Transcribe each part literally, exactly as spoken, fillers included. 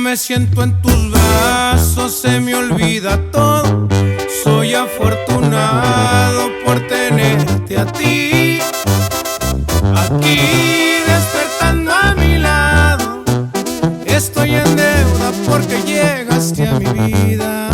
me siento en tus brazos se me olvida todo. Soy afortunado por tenerte a ti, aquí despertando a mi lado. Estoy en deuda porque llegaste a mi vida.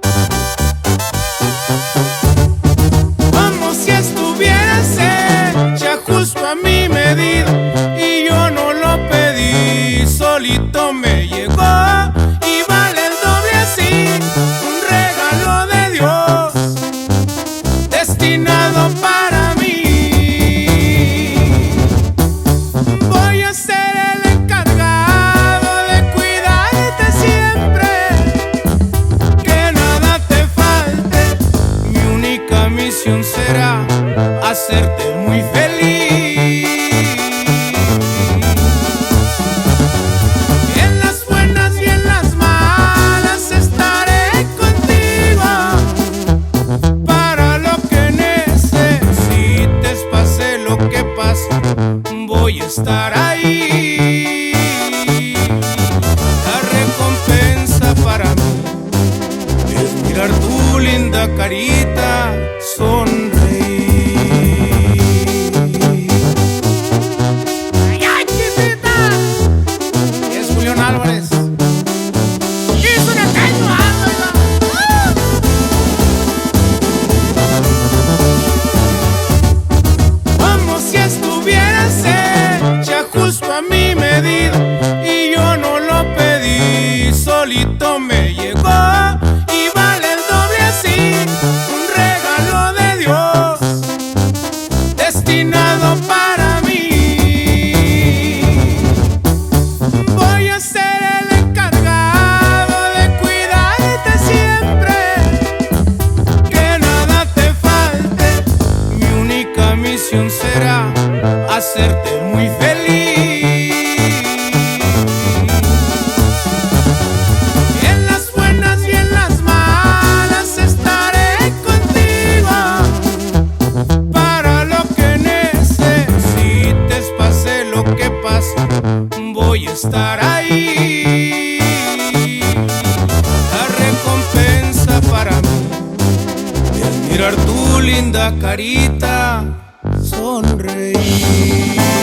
Como si estuvieras hecha justo a mi medida, y yo no lo pedí, solito me llegó. Y vale el doble así, un regalo de Dios destinado para mí. Voy a ser el encargado de cuidarte siempre, que nada te falte. Mi única misión será hacerte muy feliz. En las buenas y en las malas estaré contigo. Para lo que necesites, pase lo que pase, voy a estar ahí. La recompensa para mí es mirar tu linda carita sonreír. ¡Ay, chiquita! Es Julián Álvarez. Es una caña, como si estuvieras hecha justo a mi medida, y yo no lo pedí, solito me llegó. Y vale el doble así, un regalo de Dios destinado para mí. Voy a ser el encargado de cuidarte siempre, que nada te falte. Mi única misión será hacerte muy feliz. En las buenas y en las malas estaré contigo. Para lo que necesites, pase lo que pase, voy a estar ahí. La recompensa para mí es mirar tu linda carita sonreír.